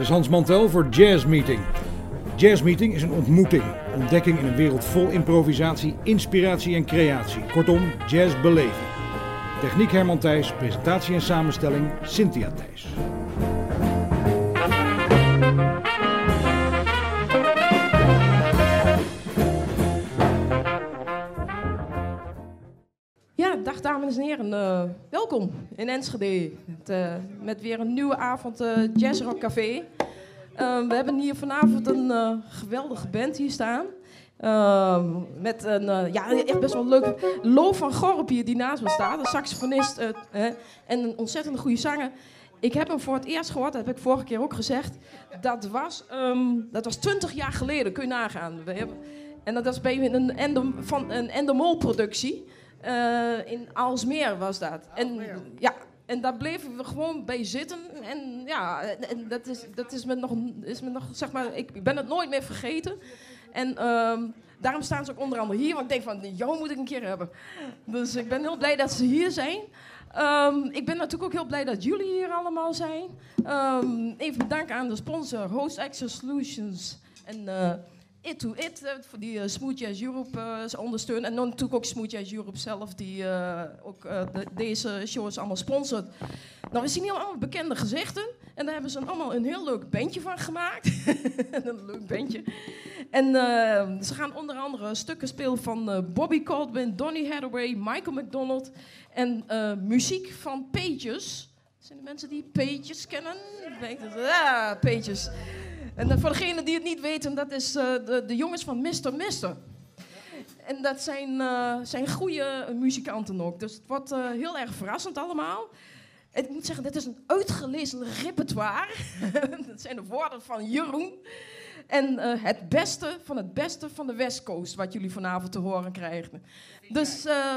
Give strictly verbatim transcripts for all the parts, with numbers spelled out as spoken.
is Hans Mantel voor Jazz Meeting. Jazz Meeting is een ontmoeting, ontdekking in een wereld vol improvisatie, inspiratie en creatie. Kortom, jazz beleven. Techniek Herman Thijs, presentatie en samenstelling Cynthia Thijs. Ja, dag dames en heren. Uh, welkom in Enschede. Het, uh, met weer een nieuwe avond uh, Jazz Rock Café. Uh, we hebben hier vanavond een uh, geweldige band hier staan. Uh, met een uh, ja, echt best wel leuk Lo van Gorp hier die naast me staat. Een saxofonist uh, uh, en een ontzettend goede zanger. Ik heb hem voor het eerst gehoord, dat heb ik vorige keer ook gezegd. Dat was, um, dat was twintig jaar geleden, kun je nagaan. We hebben, en dat was bij een Endem, van een Endemol-productie. Uh, in Aalsmeer was dat. En, ja, en daar bleven we gewoon bij zitten. En ja, en dat is, dat is me nog, is me nog, zeg maar, ik ben het nooit meer vergeten. En um, daarom staan ze ook onder andere hier. Want ik denk van, jou moet ik een keer hebben. Dus ik ben heel blij dat ze hier zijn. Um, ik ben natuurlijk ook heel blij dat jullie hier allemaal zijn. Um, even bedanken aan de sponsor Host Access Solutions. En uh, It to It, uh, voor die uh, Smooth Jazz Europe uh, ondersteunen. En dan natuurlijk ook Smooth Jazz Europe zelf, die uh, ook uh, de, deze shows allemaal sponsort. Nou, we zien hier allemaal bekende gezichten. En daar hebben ze allemaal een heel leuk bandje van gemaakt. Een leuk bandje. En uh, ze gaan onder andere stukken spelen van uh, Bobby Caldwin, Donny Hathaway, Michael McDonald. En uh, muziek van Pages. Zijn er mensen die Pages kennen? Ja, Pages. En uh, voor degenen die het niet weten, dat is uh, de, de jongens van mister mister. En dat zijn, uh, zijn goede muzikanten ook. Dus het wordt uh, heel erg verrassend allemaal. En ik moet zeggen, dit is een uitgelezen repertoire. Dat zijn de woorden van Jeroen. En uh, het beste van het beste van de West Coast, wat jullie vanavond te horen krijgen. Dus, uh,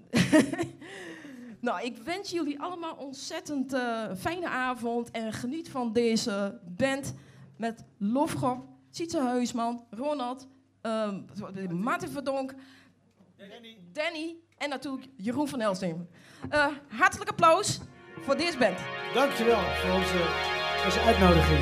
nou, ik wens jullie allemaal ontzettend uh, fijne avond. En geniet van deze band met Lofgop, Sietse Huisman, Ronald, um, Martin Verdonk, Danny. Danny en natuurlijk Jeroen van Elsting. Uh, hartelijk applaus voor deze band. Dankjewel voor onze, onze uitnodiging.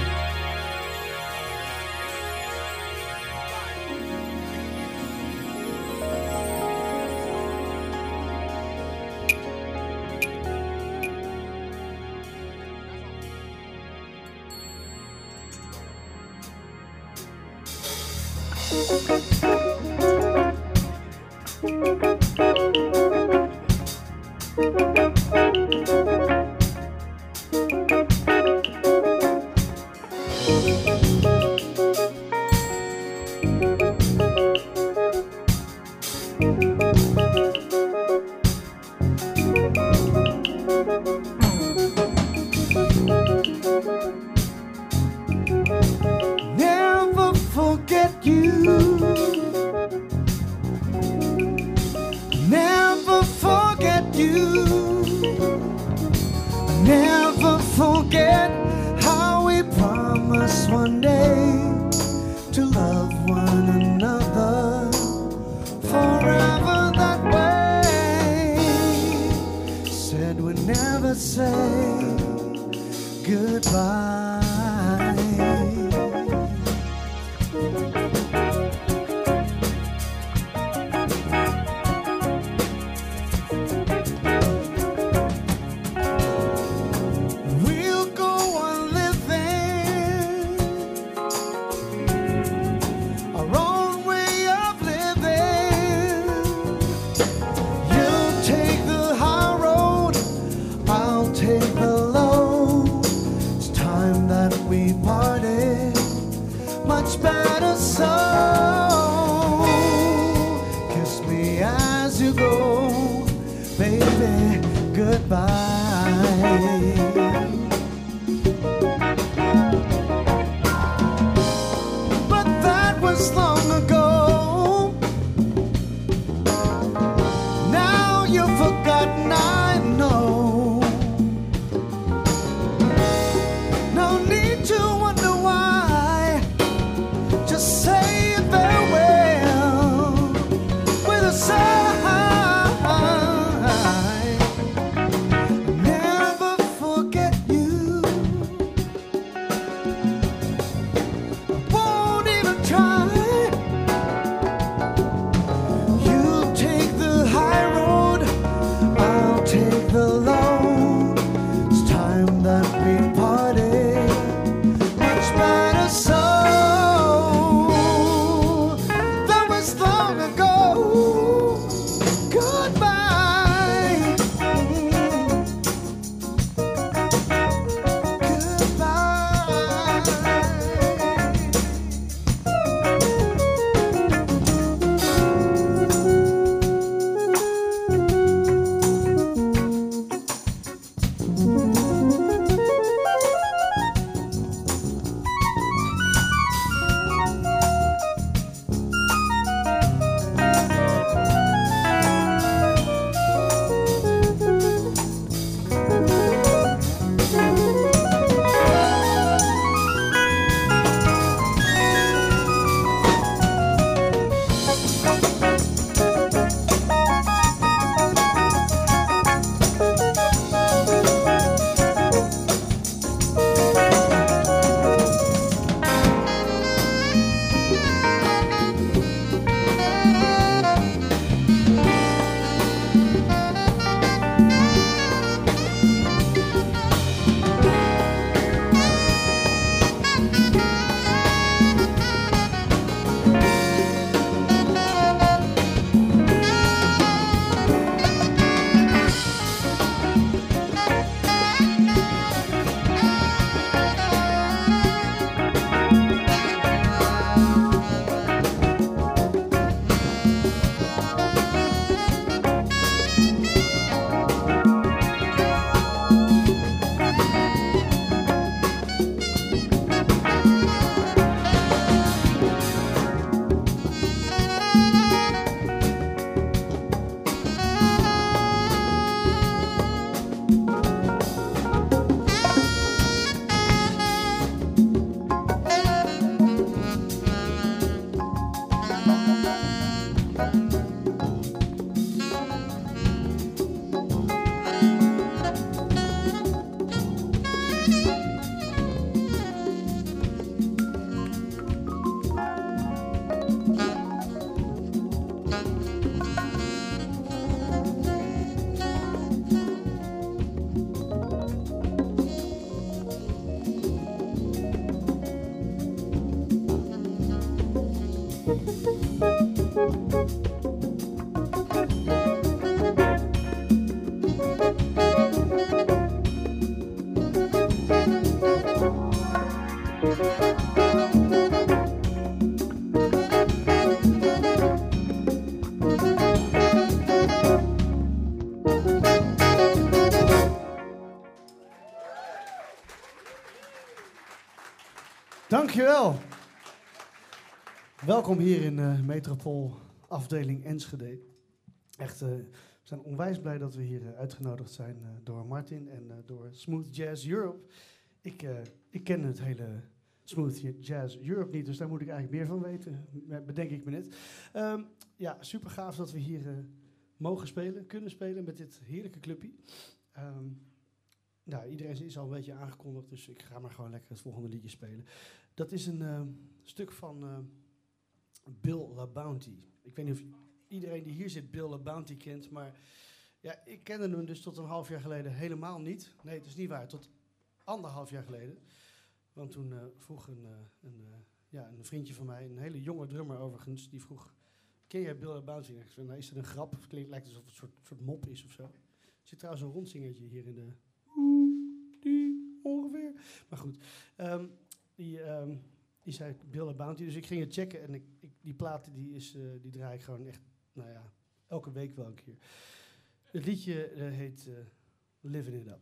Dankjewel. Welkom hier in uh, Metropool, afdeling Enschede. Echt, uh, we zijn onwijs blij dat we hier uh, uitgenodigd zijn uh, door Martin en uh, door Smooth Jazz Europe. Ik, uh, ik ken het hele Smooth Jazz Europe niet, dus daar moet ik eigenlijk meer van weten, bedenk ik me net. Um, ja, super gaaf dat we hier uh, mogen spelen, kunnen spelen met dit heerlijke clubje. Um, nou, iedereen is al een beetje aangekondigd, dus ik ga maar gewoon lekker het volgende liedje spelen. Dat is een uh, stuk van uh, Bill LaBounty. Ik weet niet of iedereen die hier zit Bill LaBounty kent, maar ja, ik kende hem dus tot een half jaar geleden helemaal niet. Nee, het is niet waar, tot anderhalf jaar geleden. Want toen uh, vroeg een, uh, een, uh, ja, een vriendje van mij, een hele jonge drummer overigens, die vroeg, ken jij Bill LaBounty? En ik zei, nou, is dat een grap? Of klinkt, lijkt alsof het een soort, soort mop is of zo. Er zit trouwens een rondzingertje hier in de... Die ongeveer. Maar goed, um, die, um, die zei Bill LaBounty, dus ik ging het checken en ik, ik, die plaat die, is, uh, die draai ik gewoon echt, nou ja, elke week wel een keer. Het liedje uh, heet uh, Living It Up.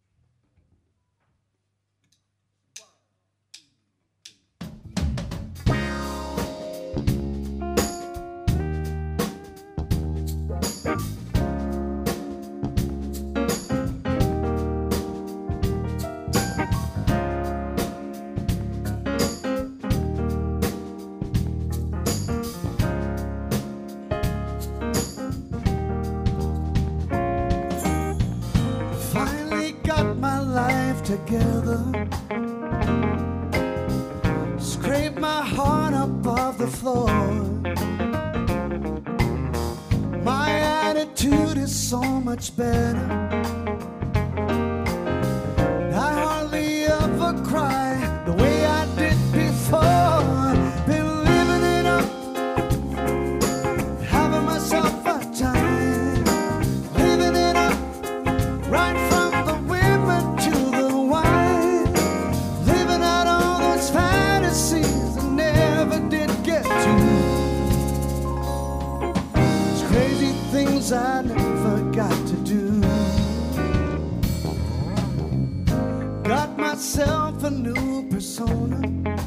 Together, scrape my heart up off the floor. My attitude is so much better. I hardly ever cry the way I did before. Been living it up, having myself a time, living it up right from the women to fantasies I never did get to. It's crazy things I never got to do. Got myself a new persona.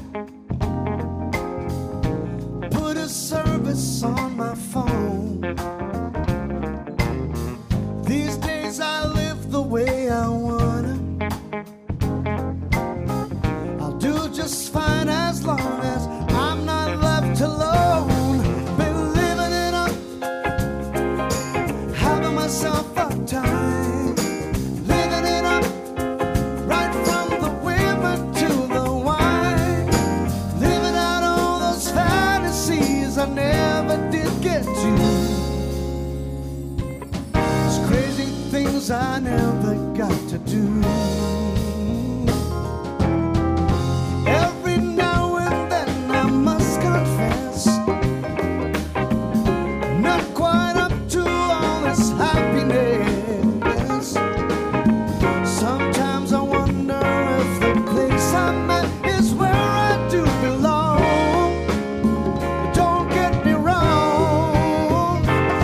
Put a service on my phone. These days I live the way I wanna. Just fine as long as I'm not left alone. Been living it up, having myself a time, living it up, right from the women to the wine, living out all those fantasies I never did get to. It's crazy things I never got to do.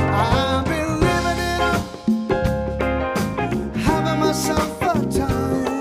Myself a time.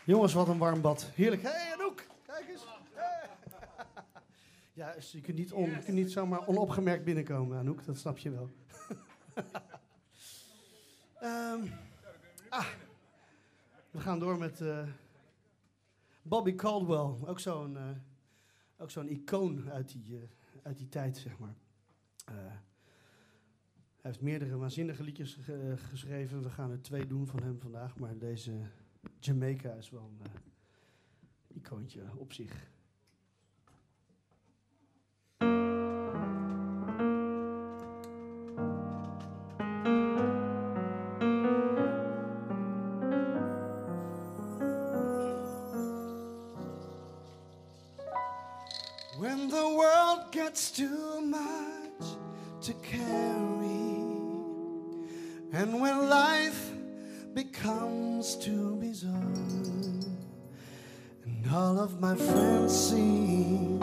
Jongens, wat een warm bad. Heerlijk. Hé, hey, Anouk, kijk eens. Hey. Ja, dus je kunt niet, on, je kunt niet zomaar onopgemerkt binnenkomen, Anouk. Dat snap je wel. um, ah, we gaan door met uh, Bobby Caldwell. Ook zo'n uh, ook zo'n icoon uit die, uh, uit die tijd, zeg maar. Uh, hij heeft meerdere waanzinnige liedjes ge- geschreven. We gaan er twee doen van hem vandaag. Maar deze Jamaica is wel een uh, icoontje op zich. When the world gets too much to carry, and when life becomes too bizarre, and all of my friends seem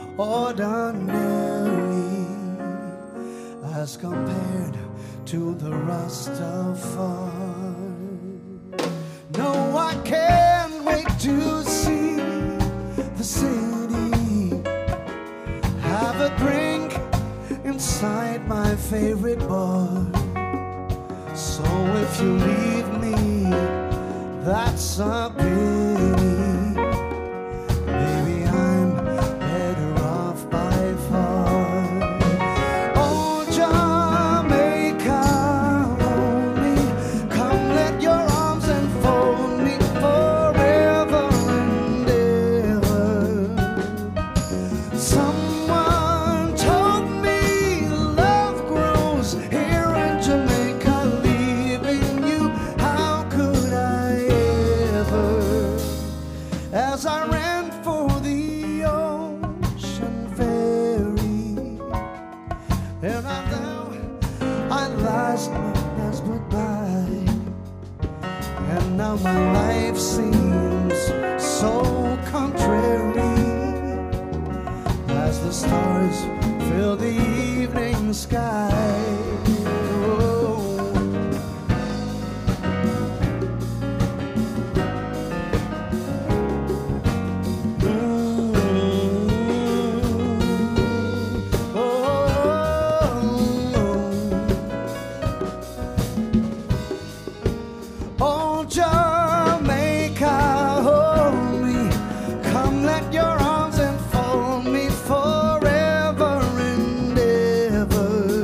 ordinary as compared to the Rastafari. No, I can't wait to see the city, have a drink inside my favorite bar. So if you leave me, that's a pity. Baby, I'm better off by far. Oh, Jamaica, hold me. Come, let your arms enfold me forever and ever. Someone told me love grows here in Jamaica. Leaving you, how could I ever? As I ran for the ocean ferry, and I thought I lost my last goodbye, and now my life seems so contrary as the stars fill the evening sky. Oh. Mm. Oh. Oh, Jamaica, hold me. Come, let your arms enfold me forever and ever.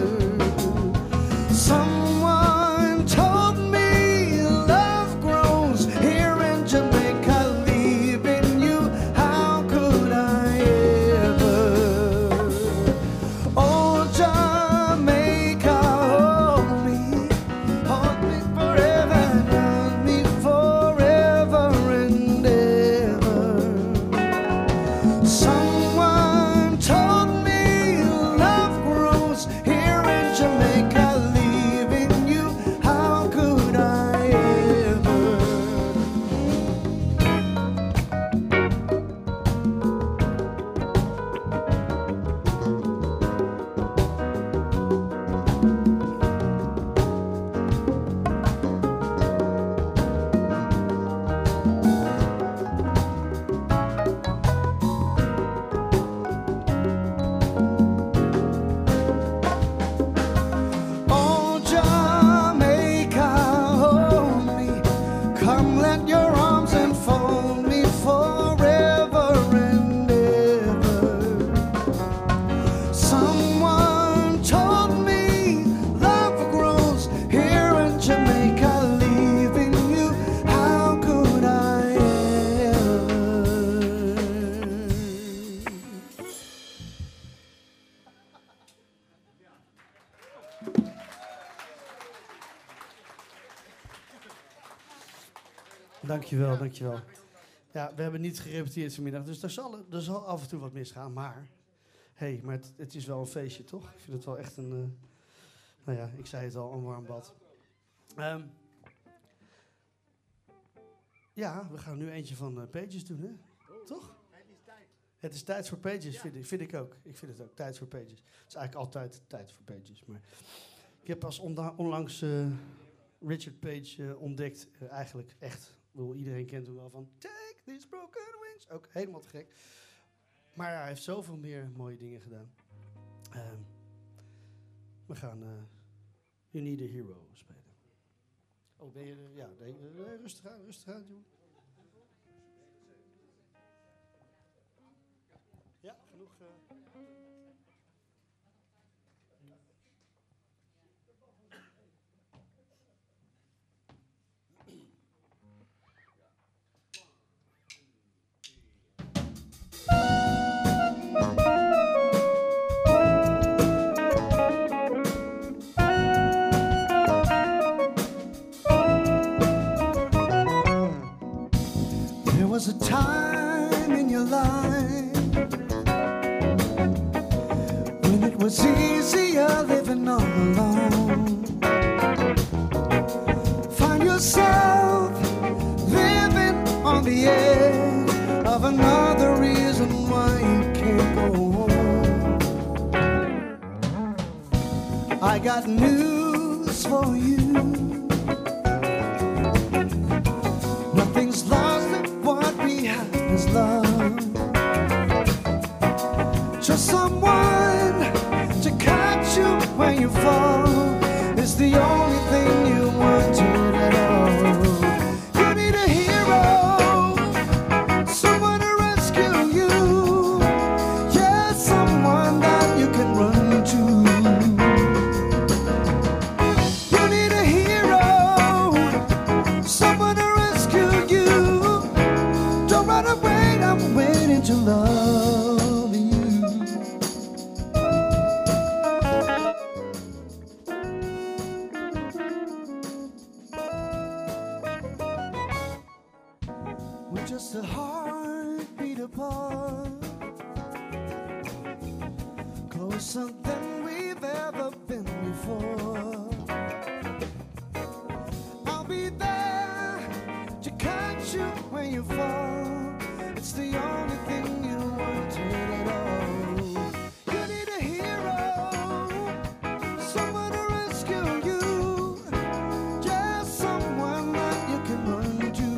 Someone told me love grows here in Jamaica. Leaving you, how could I ever? Oh, Jamaica, hold me, hold me forever, hold me forever and ever. Someone told me love grows here in Jamaica. Leaving you, how could I ever? Oh, Jamaica, hold me. Come, let your arms enfold me forever and ever. Someone told me love grows here in Jamaica. Leaving you, how could I ever? Dankjewel, dankjewel. Ja, we hebben niet gerepeteerd vanmiddag, dus er zal, er zal af en toe wat misgaan. Maar, hey, maar het, het is wel een feestje, toch? Ik vind het wel echt een, uh, nou ja, ik zei het al, een warm bad. Um, ja, we gaan nu eentje van uh, Pages doen, hè? Toch? Het is tijd voor Pages, vind ik, vind ik ook. Ik vind het ook, tijd voor Pages. Het is eigenlijk altijd tijd voor Pages, maar ik heb pas onda- onlangs uh, Richard Page uh, ontdekt, uh, eigenlijk echt bedoel, iedereen kent hem wel van Take These Broken Wings. Ook helemaal te gek. Maar ja, hij heeft zoveel meer mooie dingen gedaan. Um, we gaan uh, You Need a Hero spelen. Oh, ben je er? Ja, nee, nee, rustig aan, rustig aan, jongen. Ja, genoeg. Uh... There was a time in your life when it was easier living all alone. Find yourself living on the edge of another reason why you can't go home. I got news for you. Nothing's lost and what we have is love. Just someone to catch you when you fall is the only thing you wanted at all. You need a hero, someone to rescue you. Yeah, someone that you can run to. You need a hero, someone to rescue you. Don't run away, I'm waiting to love you. We're just a heartbeat apart, closer than we've ever been before. I'll be there to catch you when you fall. It's the only thing you wanted at all. You need a hero, someone to rescue you. Just someone that you can run to.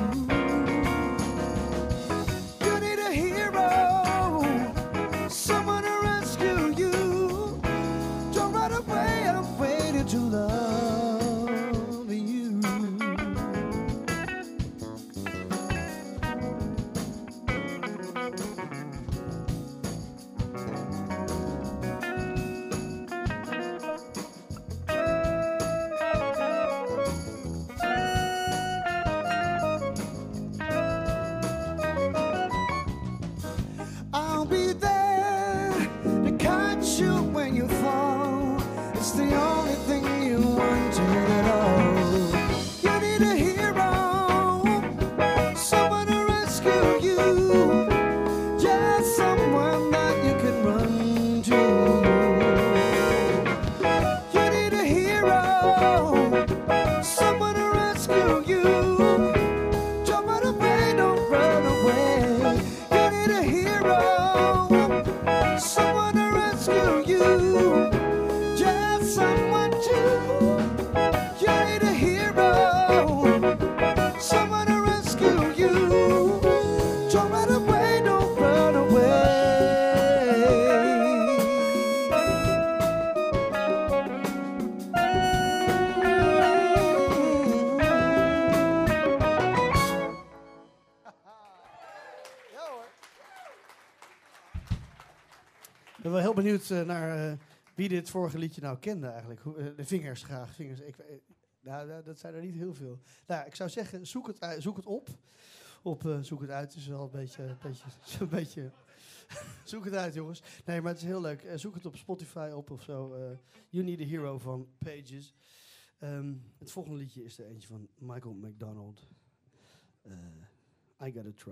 You need a hero, someone to rescue you. Don't run away, I'm waiting to love you. I'll be there to catch you when you fall. It's the only thing you wanted at all. You need a hero, someone to rescue you. Just someone that you can run to. You need a hero, someone to rescue you. Don't run away, don't run away. You need a hero, someone to rescue you. Just someone to. You need a hero, someone to rescue you. Don't run away, don't run away. Ik ben wel heel benieuwd uh, naar uh, wie dit vorige liedje nou kende eigenlijk. Hoe, uh, de vingers graag. Vingers. Ik, uh, nou, uh, dat zijn er niet heel veel. Nou, ik zou zeggen, zoek het, uh, zoek het op. op uh, zoek het uit is wel een beetje... Een beetje, een beetje zoek het uit, jongens. Nee, maar het is heel leuk. Uh, zoek het op Spotify op of zo. Uh, You Need a Hero van Pages. Um, het volgende liedje is er eentje van Michael McDonald. Uh, I Gotta Try.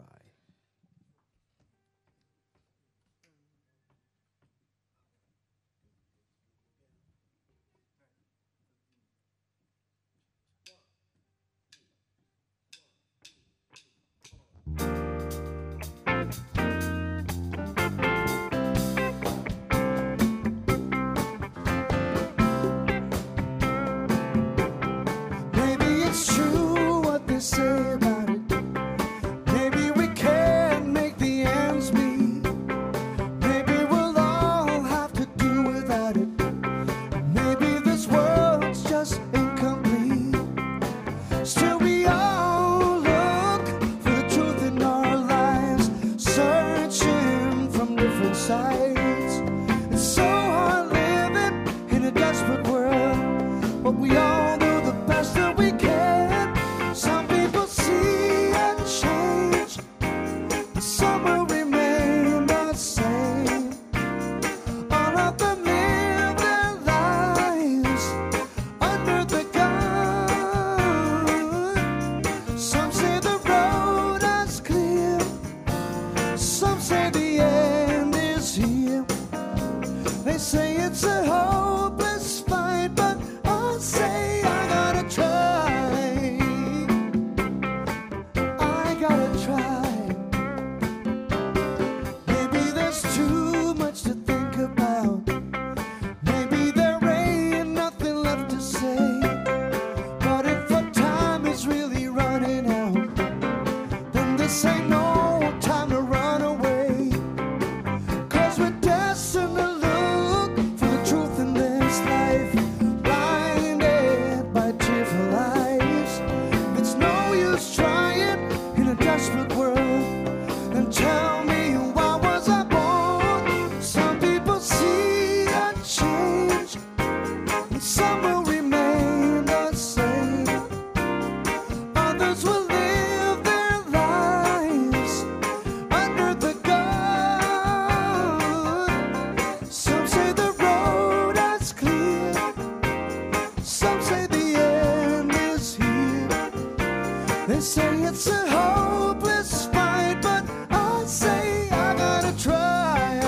Maybe it's true what they say about They say it's a hopeless fight, but I say I gotta try.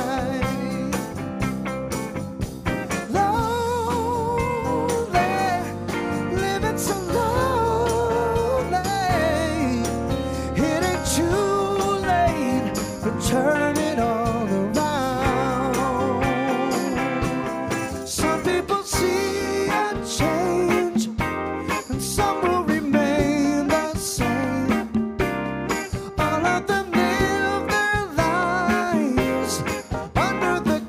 Lonely, living so lonely. It ain't too late to turn it all around. Some people see a change, and some will remain the same. All of them live their lives under the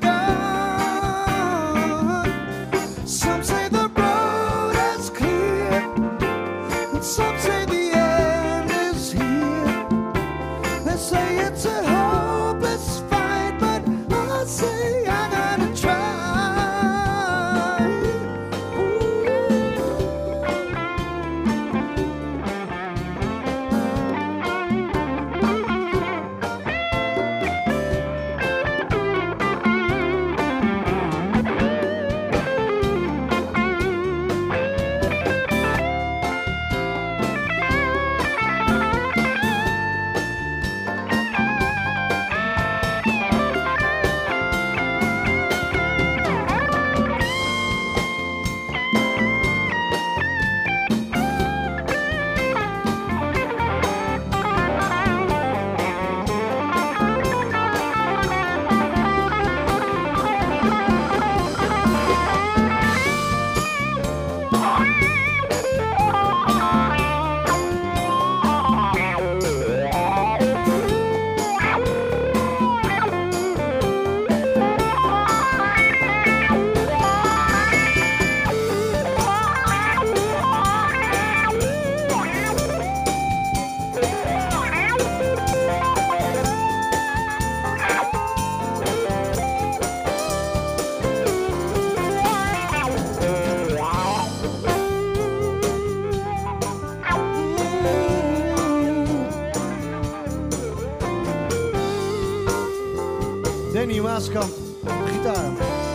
gun. Some say the road is clear, and some say the end is here. They say it's a hopeless fight, but I say I gotta try. Danny Maaskamp, gitaar.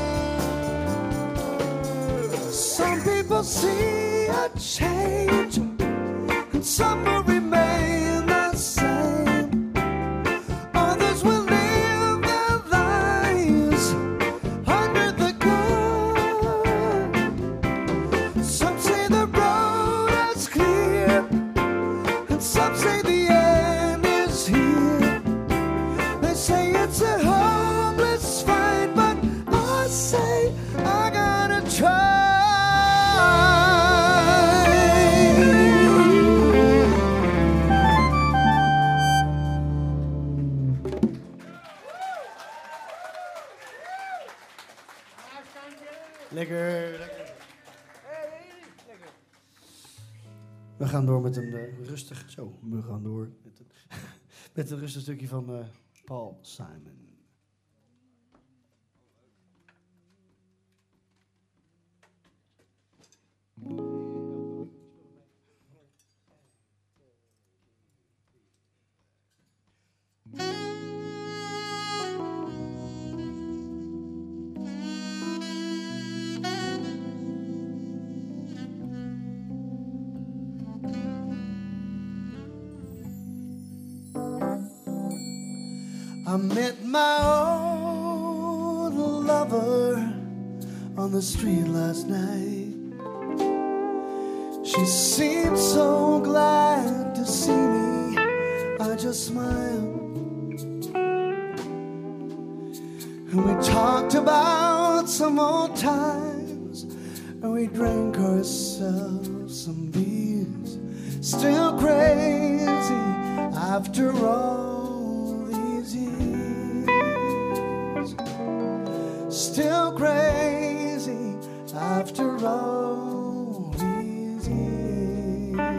Some people see a change, and some will remain the same. Others will live their lives under the gun. Some say the road is clear, and some say the end is here. They say it's a hopeless fight, but I say I gotta try. Lekker, lekker. We gaan door met een uh, rustig... Zo, we gaan door met een, met een rustig stukje van uh, Paul Simon. I met my old lover on the street last night. She seemed so glad to see me. I just smiled, and we talked about some old times, and we drank ourselves some beers. Still crazy after all these years. Still crazy after all these years.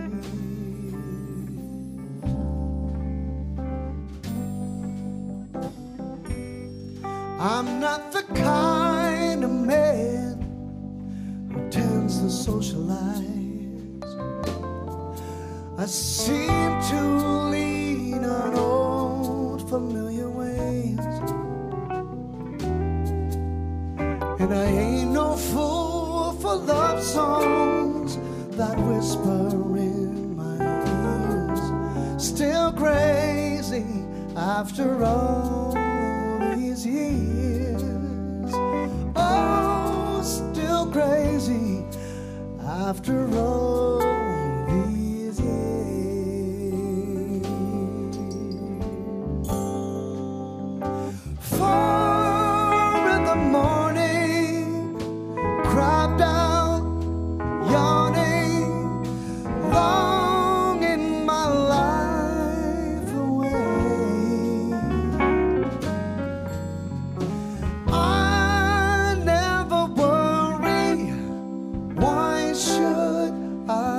I'm not the kind of man who tends to socialize. I seem to lean on old familiar ways, and I ain't no fool for love songs that whisper in my still crazy after all these years. Oh, still crazy after all these years. Four in the morning, cropped out, yawning, longing my life away. I never worry, why should I?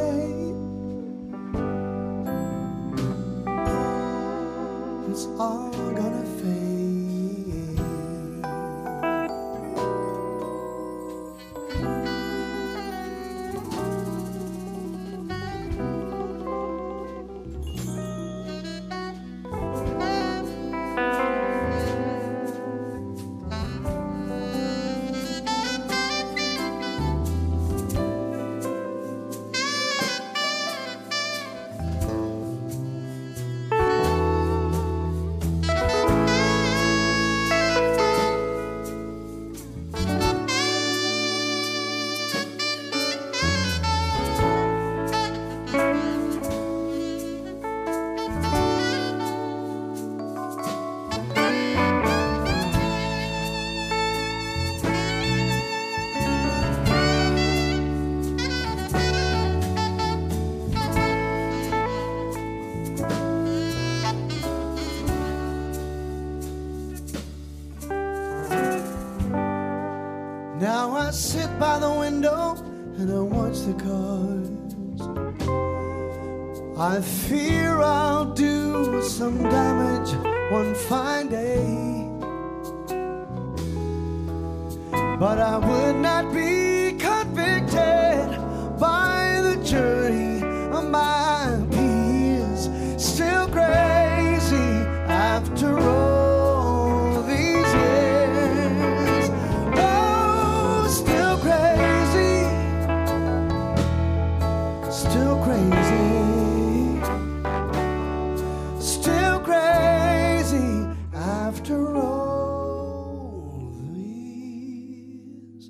It's all gonna fade. Now I sit by the window and I watch the cars. I fear I'll do some damage one fine day, but I would not be convicted by the jury of my peers. Still crazy after all these years. Oh, still crazy, still crazy, still crazy after all these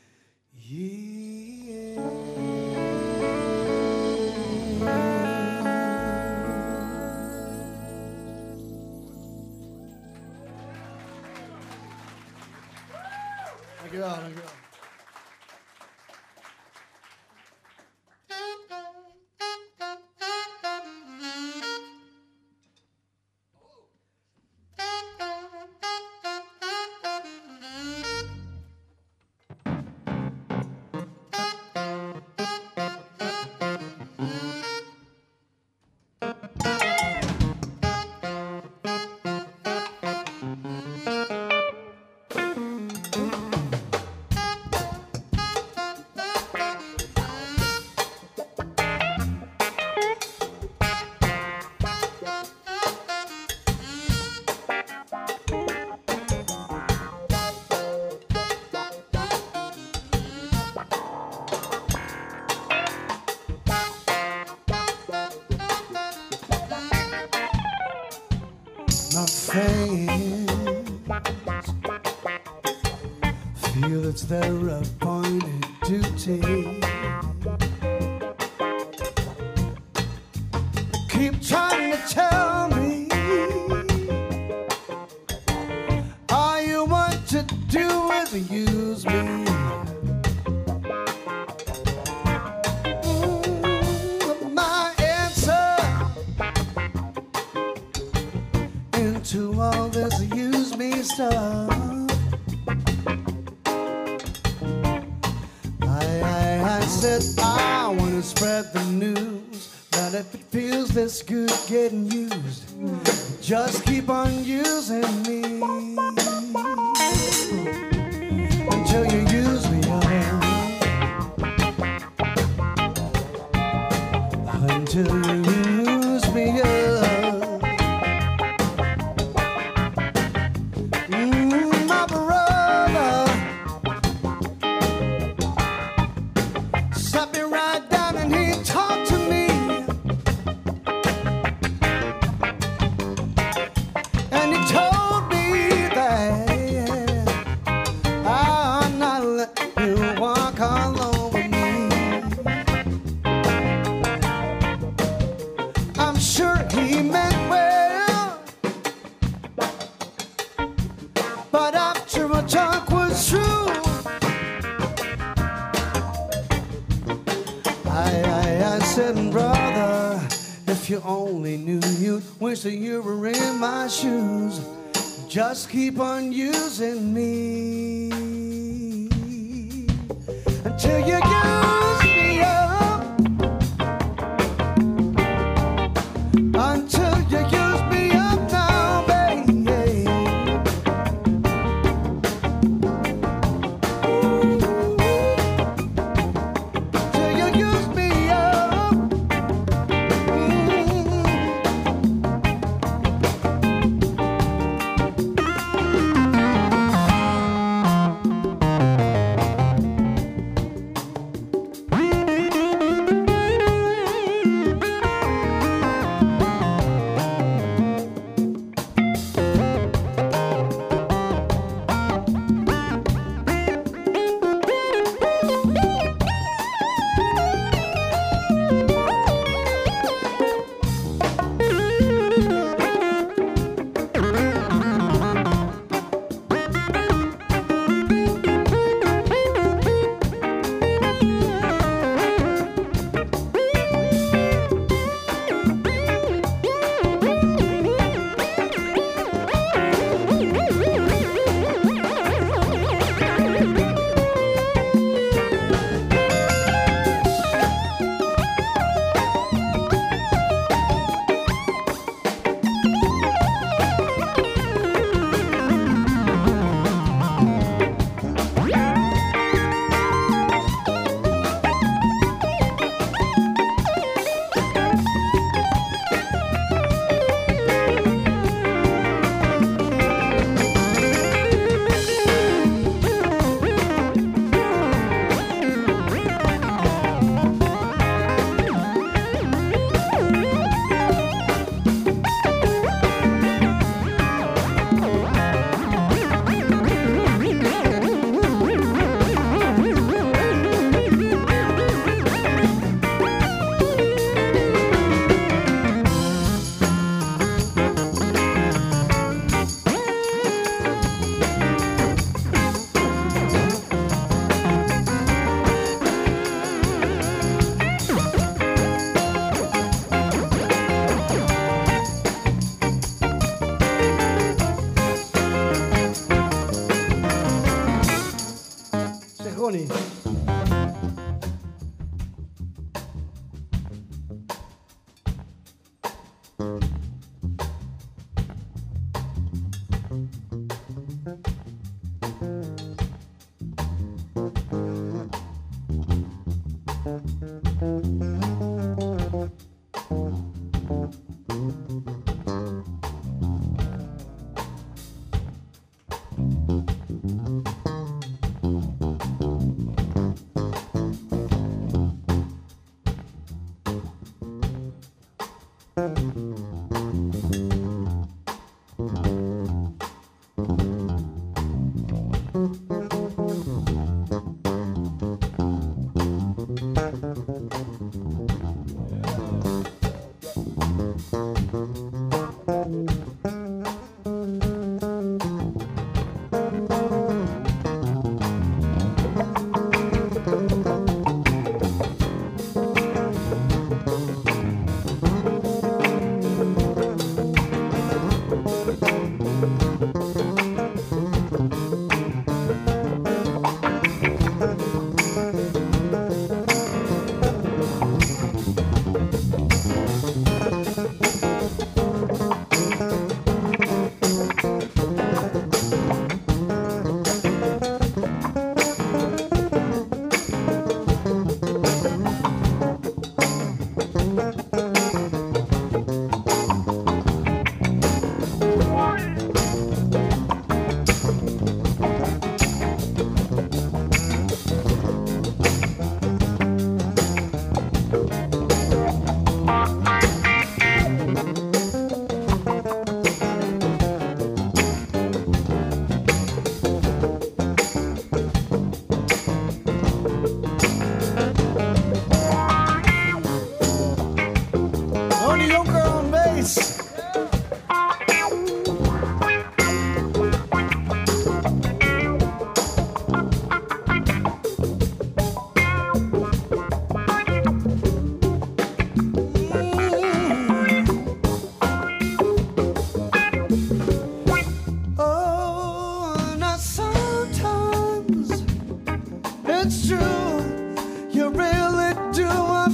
years. Dankjewel, dankjewel. My friends feel it's their appointed duty. Keep trying to tell me all you want to do is use me. Mm, my answer to all this use me stuff, I, I, I said I want to spread the news that if it feels this good getting used, just keep on using me until you use me up, until you use me up. I, I, I said, brother, if you only knew, you'd wish that you were in my shoes. Just keep on using me until you use me up, until you use me up now, baby. Till you use me up. Ronnie.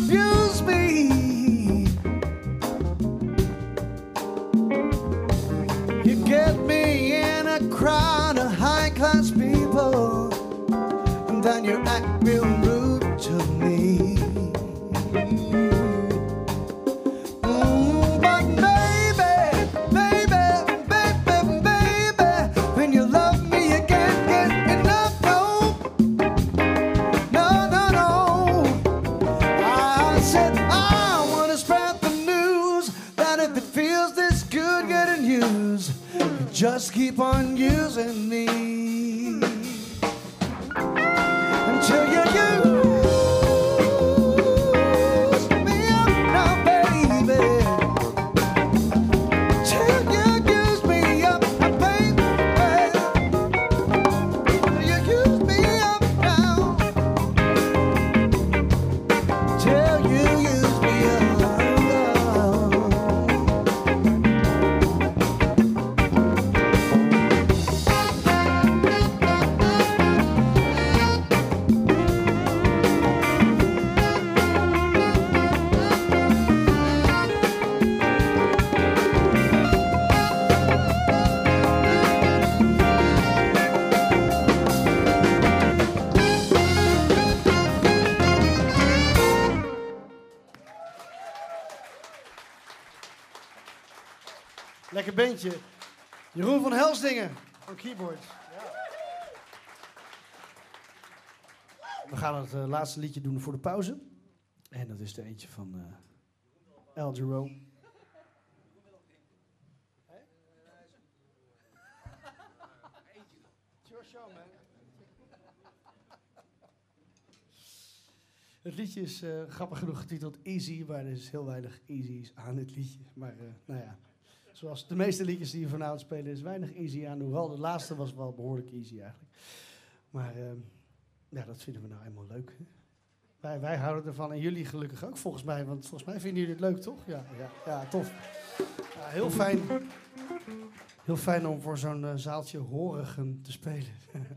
abuse me. You get me in a crowd of high-class people, and then you act real rude to me. Mm, but baby, baby, baby, baby, when you love me, you can't get enough. No, no, no, no. I said I want to spread the news that if it feels this good getting used, you just keep on using me until you use me up now, baby. Till you use me up, baby. You use me up now. Till you use me up. Lekker bandje. Jeroen van Helsdingen op keyboard. Ja. We gaan het uh, laatste liedje doen voor de pauze. En dat is er eentje van uh, El Jerome. It's your show, man. Het liedje is uh, grappig genoeg getiteld Easy, maar er is heel weinig easy's aan dit liedje. Maar uh, nou ja, zoals de meeste liedjes die we vanavond spelen, is weinig easy aan. Hoewel de laatste was wel behoorlijk easy eigenlijk. Maar uh, ja, dat vinden we nou eenmaal leuk. Hè? Wij, wij houden ervan en jullie gelukkig ook volgens mij. Want volgens mij vinden jullie het leuk, toch? Ja, ja, ja tof. Ja, heel fijn. Heel fijn om voor zo'n uh, zaaltje horigen te spelen.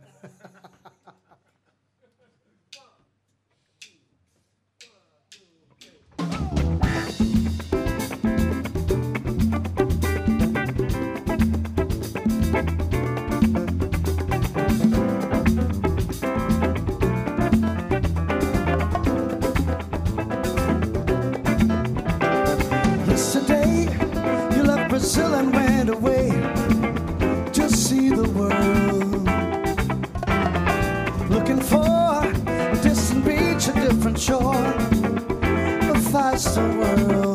Brazil and went away to see the world, looking for a distant beach, a different shore, a faster world,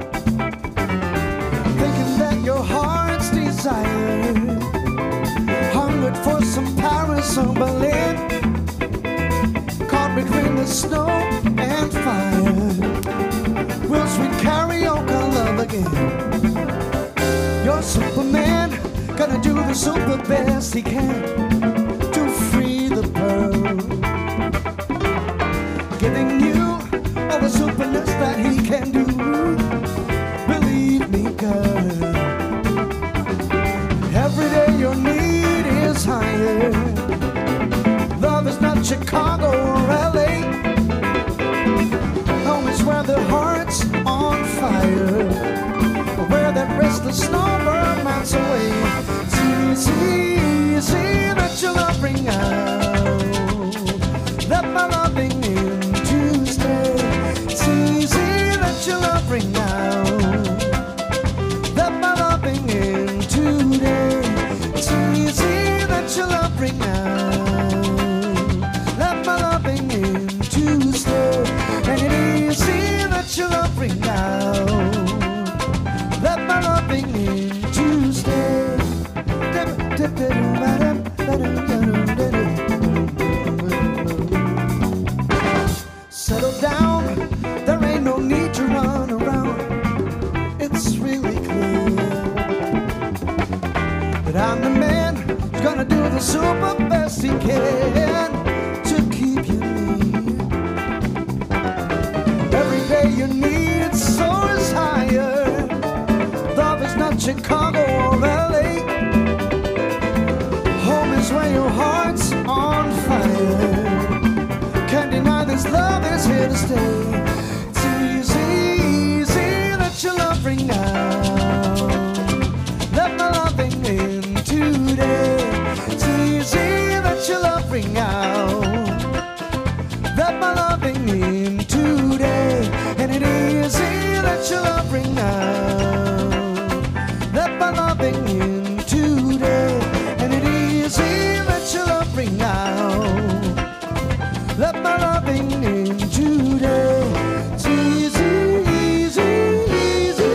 thinking that your heart's desire hungered for some Paris or Berlin, caught between the snow and fire. Will sweet karaoke love again? Your Superman gonna do the super best he can to free the pearl, giving you all the superness that he can do. Believe me, girl, every day your need is higher. Love is not Chicago or L A. Home is where the heart's on fire, where that restless snowbird melts away. It's easy, easy that your love bring out, let my loving in to stay. It's easy that your love bring out, let my loving in today. It's easy that your love bring out, let my loving in to stay. And it's easy that your love bring out, let my loving in to stay. Settle down, there ain't no need to run around. It's really clear that I'm the man who's gonna do the super best he can to keep you near. Every day your need soars higher. Love is not Chicago or L A. Home is where your heart's on fire. Can't deny this love is here to stay. It's offering now. Let my loving in today, and it is easy that your offering now. Let my loving in today. It's easy, easy, easy.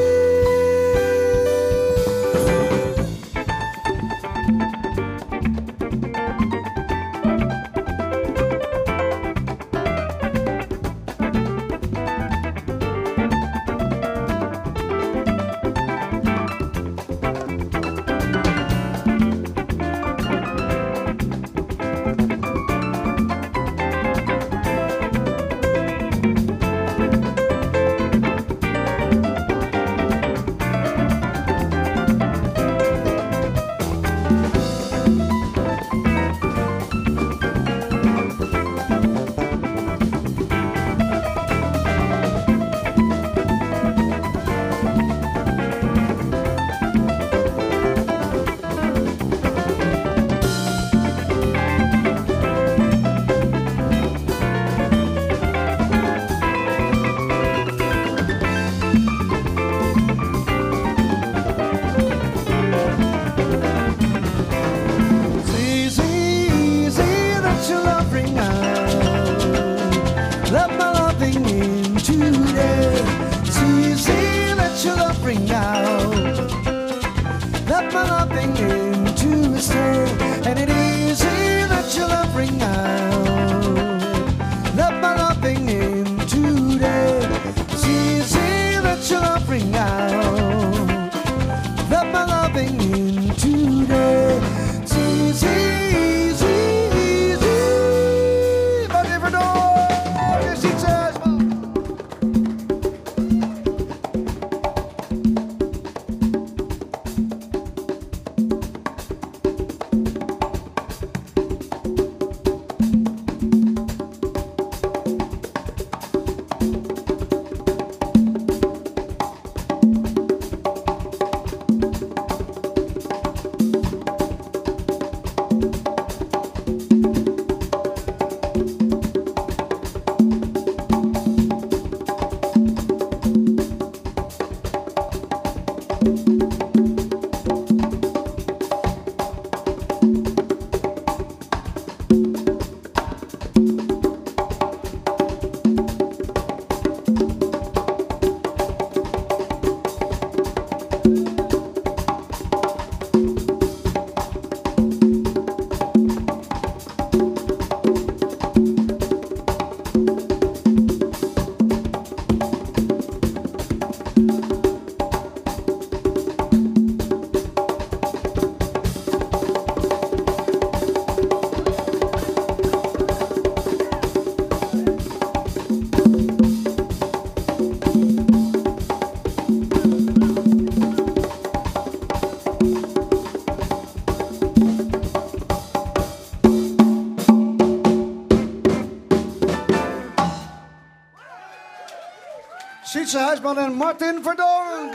Sietse Huisman en Martin Verdonk.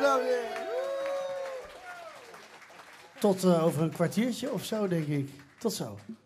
Tot uh, over een kwartiertje of zo, denk ik. Tot zo.